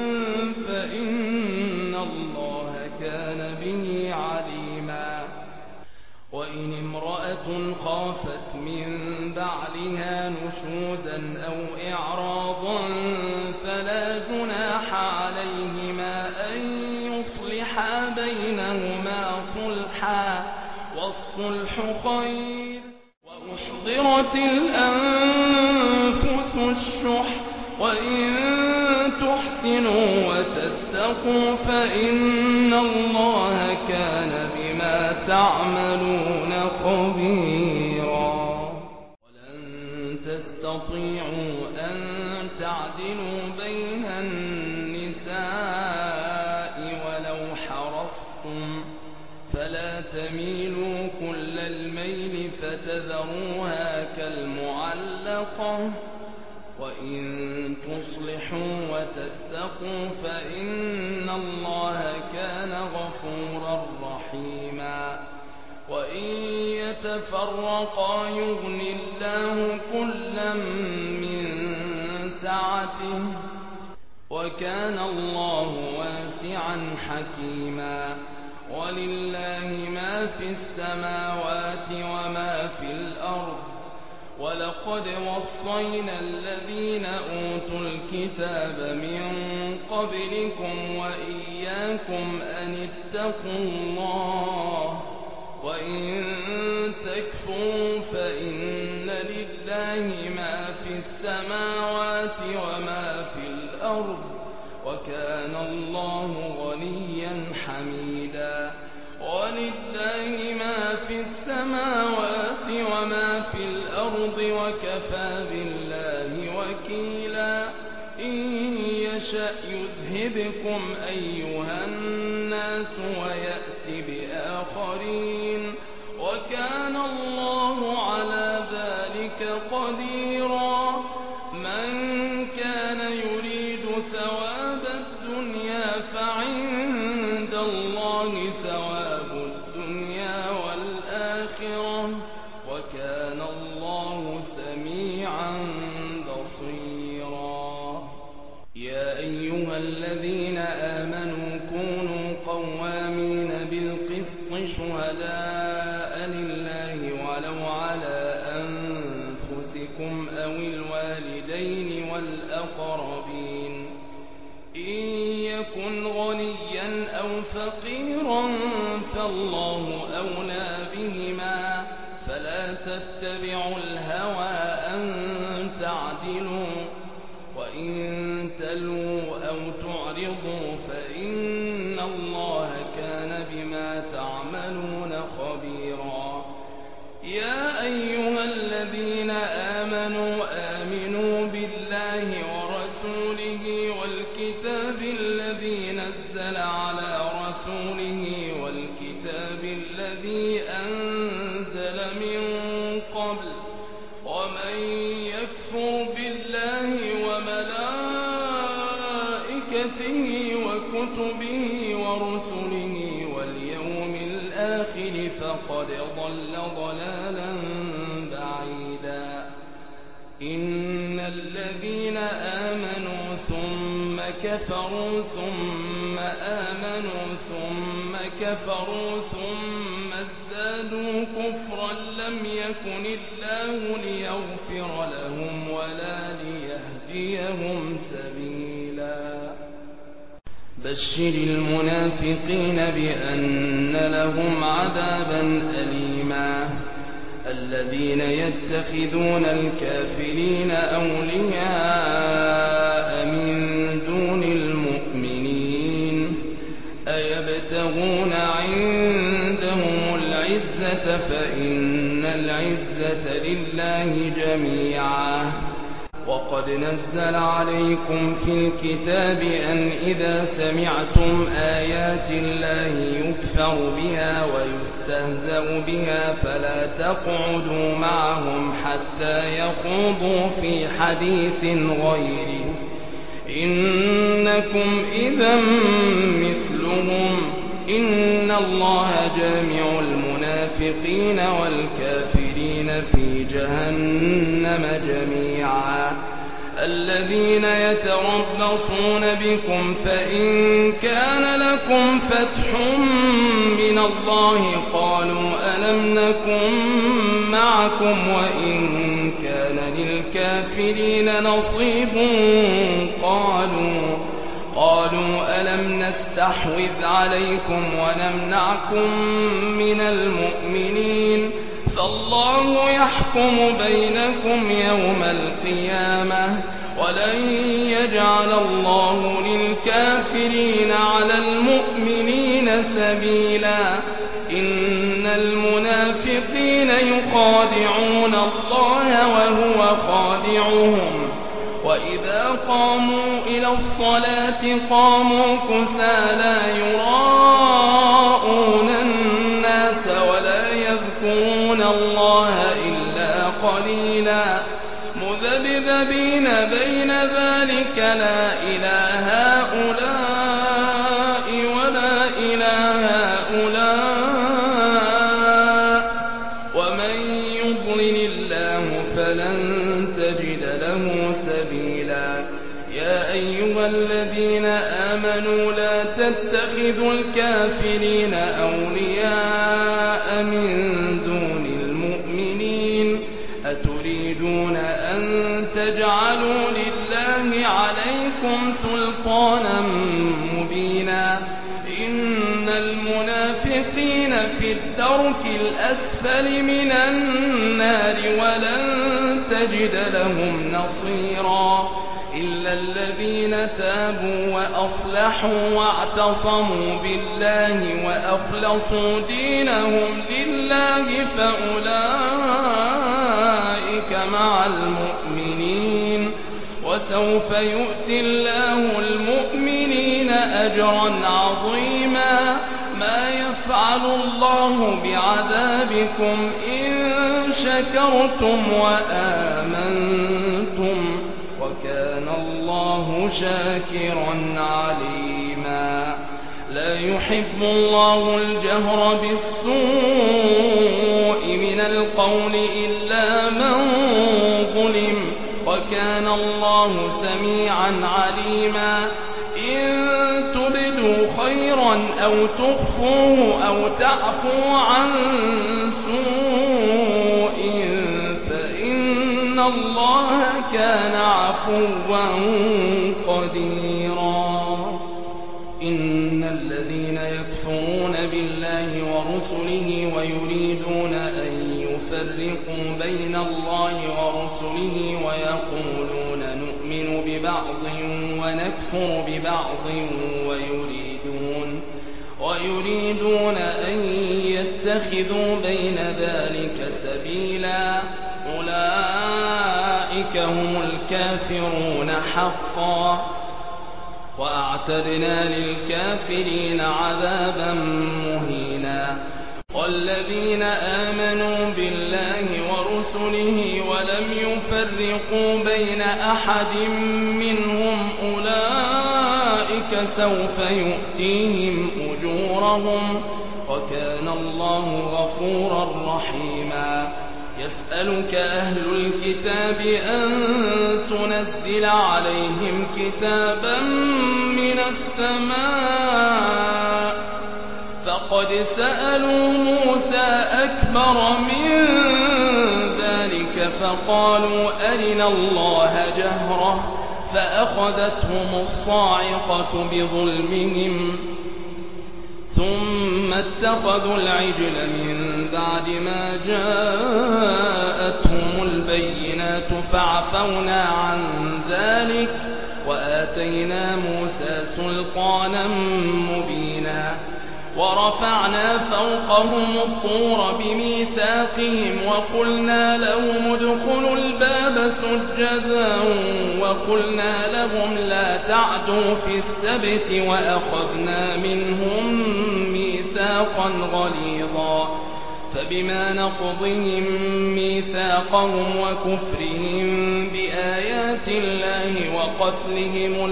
فإن الله كان به عليما. وإن امرأة خافت من بعلها نشوزا أو إعراضا فلا جناح عليهما أن يصلحا بينهما صلحا والصلح خير. وأحضرت الأنفس الشح وإن تحسنوا وتتقوا فإن الله كان بما تعملون خبيرا. ولن تستطيعوا أن تعدلوا بين النساء ولو حرصتم فلا تميلوا كل الميل فتذروها كالمعلقة. وإن تصلحوا وتتقوا فإن الله كان غفورا رحيما. وإن يتفرقا يغن الله كلا من سعته وكان الله واسعا حكيما. ولله ما في السماوات وما في الأرض. ولقد وصينا الذين أوتوا الكتاب من قبلكم وإياكم أن اتقوا الله وإن تكفروا فإن لله ما في السماوات وما في الأرض وكان الله غنيا حميدا. ولله ما في السماوات وما في الأرض وكفى بالله وكيلا. إن يشأ يذهبكم أيها الناس ويأت بآخرين وكان الله على ذلك قديرا. من كان يريد ثواب الدنيا فعند الله ثواب الدنيا والآخرة وكان الله سميعا بصيرا. يا أيها الذين آمنوا كونوا قوامين بالقسط شهداء لله ولو على أنفسكم بينكم أو الوالدين والأقربين إن يكن غنيا أو فقيرا فالله أولى بهما فلا تتبعوا الهوى أن تعدلوا وإن تلوا أو تعرضوا فإن الله كان بما تعملون خبيرا يا أيها الذين آمنوا بالله ورسوله والكتاب الذي نزل على رسوله والكتاب الذي أنزل من قبل ومن يكفر بالله وملائكته وكتبه ورسله واليوم الآخر فقد ضل ضلالا بعيدا إن الذين آمنوا ثم كفروا ثم آمنوا ثم كفروا ثم ازدادوا كفرا لم يكن الله ليغفر لهم ولا ليهديهم سبيلا بشر المنافقين بأن لهم عذابا أليما الذين يتخذون الكافرين أولياء من دون المؤمنين أيبتغون عندهم العزة فإن العزة لله جميعا وقد نزل عليكم في الكتاب أن إذا سمعتم آيات الله يكفر بها ويستهزأ بها فلا تقعدوا معهم حتى يخوضوا في حديث غيره إنكم إذا مثلهم إن الله جامع المنافقين والكافرين في جهنم جميعا الذين يتربصون بكم فإن كان لكم فتح من الله قالوا ألم نكن معكم وإن كان للكافرين نصيب قالوا ألم نستحوذ عليكم ونمنعكم من المؤمنين فالله يحكم بينكم يوم القيامة ولن يجعل الله للكافرين على المؤمنين سبيلا إن المنافقين يخادعون الله وهو خادعهم وإذا قاموا إلى الصلاة قاموا كسالى يراءون الناس ولا يذكرون الله إلا قليلا مذبذبين بين ذلك لا إله هؤلاء ولا إله هؤلاء ومن يضلل الله فلن تجد له سبيلا يا أيها الذين آمنوا لا تتخذوا الكافرين أولياء من دون المؤمنين أتريدون أن تجعلوا لله عليكم سلطانا مبينا إن المنافقين في الدرك الأسفل من النار ولن تجد لهم نصيرا إلا الذين تابوا وأصلحوا واعتصموا بالله وأخلصوا دينهم لله فأولئك مع المؤمنين وسوف يؤتي الله المؤمنين أجرا عظيما ما يفعل الله بعذابكم إن شكرتم وآمنتم وكان الله شاكرا عليما لا يحب الله الجهر بالسوء من القول إلا من ظلم وكان الله سميعا عليما إن تبدوا خيرا أو تخفوه أو تعفو عن سوء فإن الله كان عفوا قديرا. إن الذين يكفرون بالله ورسله ويريدون أن يفرقوا بين الله ورسله ويقولون نؤمن ببعض ونكفر ببعض ويريدون أن يتخذوا بين ذلك سبيلا أولئك هم الكافرون حقا وأعتدنا للكافرين عذابا مهينا. والذين آمنوا بالله ورسله ولم يفرقوا بين أحد منهم أولئك سوف يؤتيهم أجورهم وكان الله غفورا رحيما. يسألك أهل الكتاب أن تنزل عليهم كتابا من السماء فقد سألوا موسى أكبر من ذلك فقالوا أرنا الله جهرة فأخذتهم الصاعقة بظلمهم ثم اتخذوا العجل من بعد ما جاءتهم البينات فعفونا عن ذلك وآتينا موسى سلطانا مبينا. ورفعنا فوقهم الطور بميثاقهم وقلنا لهم ادخلوا الباب سجدا وقلنا لهم لا تعدوا في السبت وأخذنا منهم ميثاقا غليظا. فبما نقضهم ميثاقهم وكفرهم بآيات الله وقتلهم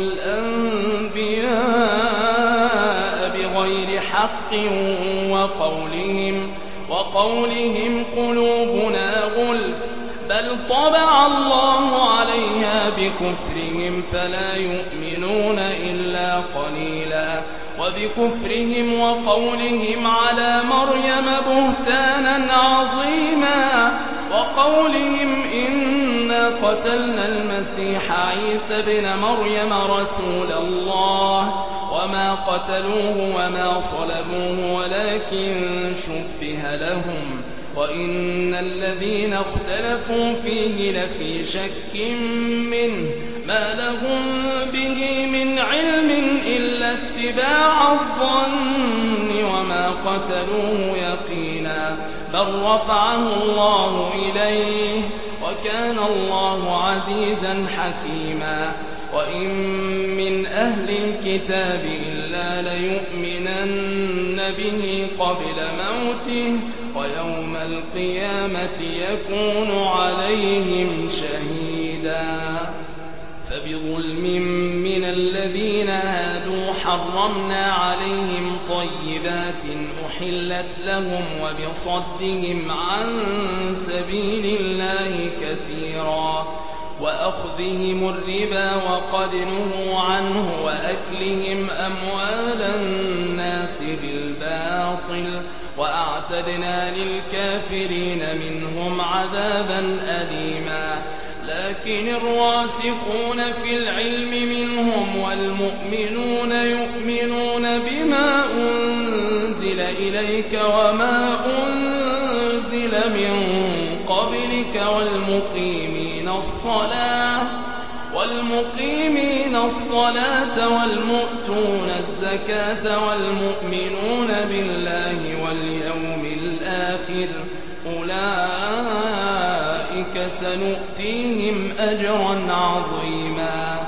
الأنبياء بغير حق وقولهم قلوبنا غلف بل طبع الله عليها بكفرهم فلا يؤمنون إلا قليلا. وبكفرهم وقولهم على مريم بهتانا عظيما وقولهم إنا قتلنا المسيح عيسى بن مريم رسول الله وما قتلوه وما صلبوه ولكن شبه لهم وإن الذين اختلفوا فيه لفي شك منه ما لهم به من علم إلا اتباع الظن وما قتلوه يقينا بل رفعه الله إليه وكان الله عزيزا حكيما. وإن من أهل الكتاب إلا ليؤمنن به قبل موته ويوم القيامة يكون عليهم شهيدا. فبظلم من الذين هادوا حرمنا عليهم طيبات أحلت لهم وبصدهم عن سبيل الله كثيرا وأخذهم الربا وقد نهوا عنه وأكلهم أموال الناس بالباطل وأعتدنا للكافرين منهم عذابا أليما. لكن الراسخون في العلم منهم والمؤمنون يؤمنون بما أنزل إليك وما أنزل من قبلك والمقيمين الصلاة والمؤتون الزكاة والمؤمنون بالله واليوم الآخر أولئك سنؤتيهم أجرا عظيما.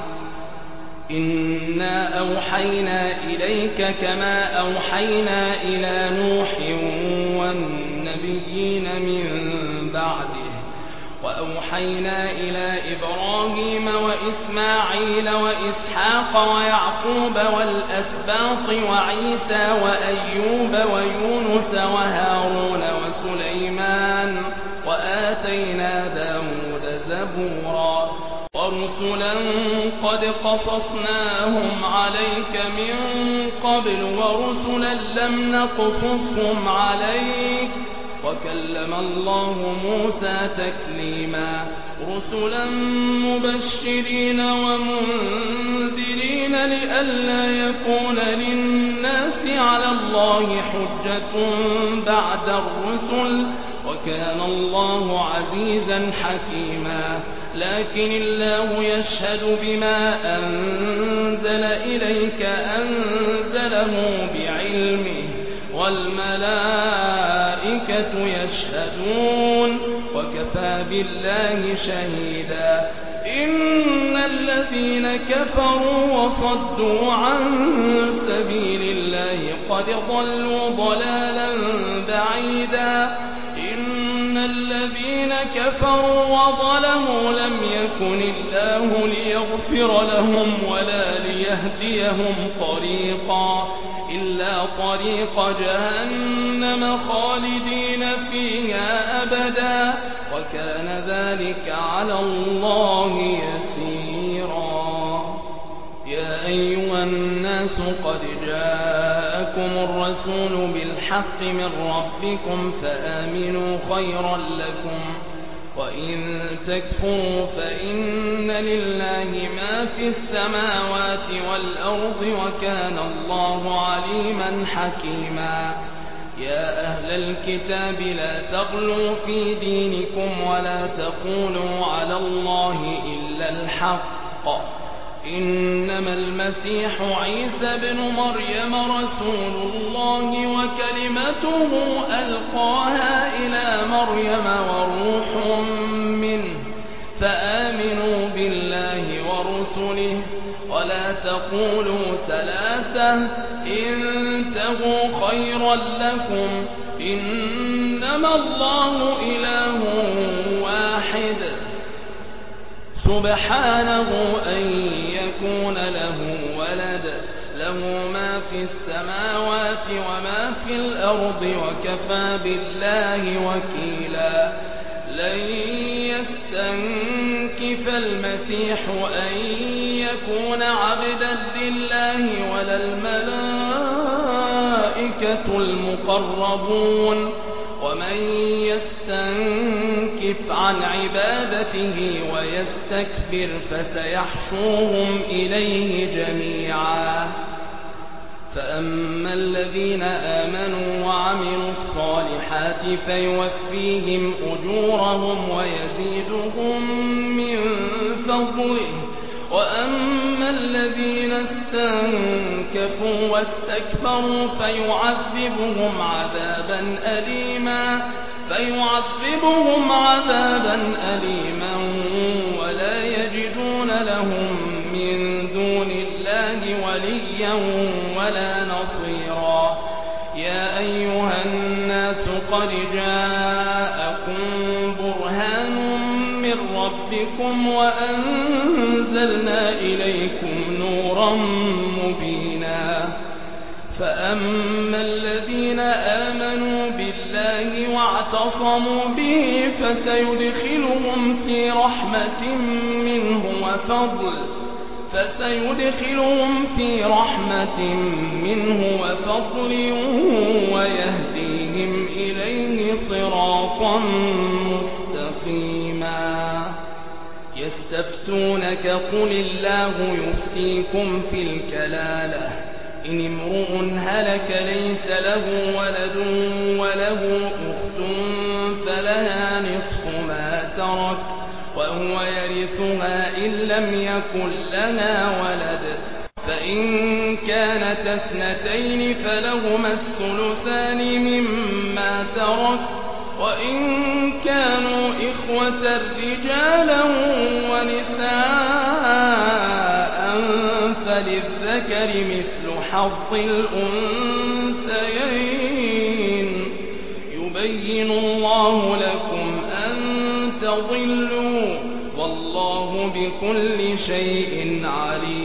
إنا أوحينا إليك كما أوحينا إلى نوح والنبيين من بعده وأوحينا إلى إبراهيم وإسماعيل وإسحاق ويعقوب والأسباط وعيسى وأيوب ويونس وهارون وسليمان وآتينا داود زبورا. ورسلا قد قصصناهم عليك من قبل ورسلا لم نقصصهم عليك وكلم الله موسى تكليما رسلا مبشرين ومنذرين لئلا يكون للناس على الله حجة بعد الرسل وكان الله عزيزا حكيما لكن الله يشهد بما أنزل إليك أنزله بعلمه والملائكة يشهدون وكفى بالله شهيدا إن الذين كفروا وصدوا عن سبيل الله قد ضلوا ضلالا بعيدا إن الذين كفروا وظلموا لم يكن الله ليغفر لهم ولا ليهديهم طريقا إلا طريق جهنم خالدين فيها أبدا وكان ذلك على الله يسيرا يا أيها الناس قد جاءكم الرسول بالحق من ربكم فآمنوا خيرا لكم وإن تكفروا فإن لله ما في السماوات والأرض وكان الله عليما حكيما يا أهل الكتاب لا تغلوا في دينكم ولا تقولوا على الله إلا الحق إنما المسيح عيسى بن مريم رسول الله وكلمته ألقاها إلى مريم وروح منه فآمنوا بالله ورسله ولا تقولوا ثلاثة انتهوا خيرا لكم إنما الله إله واحد سبحانه أن يكون له ولد له ما في السماوات وما في الأرض وكفى بالله وكيلا لن يستنكف المسيح أن يكون عبدا لله ولا الملائكة المقربون ومن يستنكف عن عبادته ويستكبر فسيحشرهم إليه جميعا فأما الذين آمنوا وعملوا الصالحات فيوفيهم أجورهم ويزيدهم من فضله وأما الذين استنكفوا واستكبروا فيعذبهم عذابا أليما ولا يجدون لهم من دون الله وليا ولا نصيرا يا أيها الناس قد جاءكم برهان من ربكم وأنزلنا إليكم نورا مبينا فأما الذين آمنوا بالله واعتصموا به فسيدخلهم في رحمة منه وفضل ويهديهم إليه صراطا مستقيما يستفتونك قل الله يفتيكم في الكلالة إن امرؤ هلك ليس له ولد وله أخت فلها نصف ما ترك وهو يرثها إن لم يكن لها ولد فإن كانت اثنتين فلهما الثلثان مما ترك وإن كانوا إخوة رجالا ونساء فللذكر مثل حظ الأنثيين يبين الله لكم أن تضلوا والله بكل شيء عليم